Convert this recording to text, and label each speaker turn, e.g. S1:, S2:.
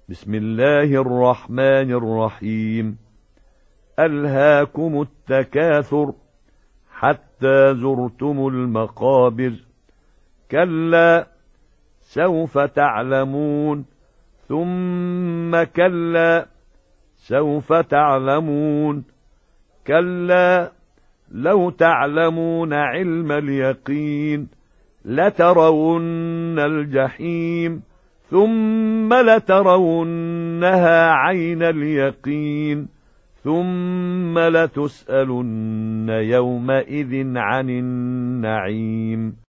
S1: بسم الله الرحمن الرحيم. ألهاكم التكاثر حتى زرتم المقابر، كلا سوف تعلمون، ثم كلا سوف تعلمون، كلا لو تعلمون علم اليقين لترون الجحيم ثم لترونها عين اليقين ثم لتسألن يومئذ عن النعيم.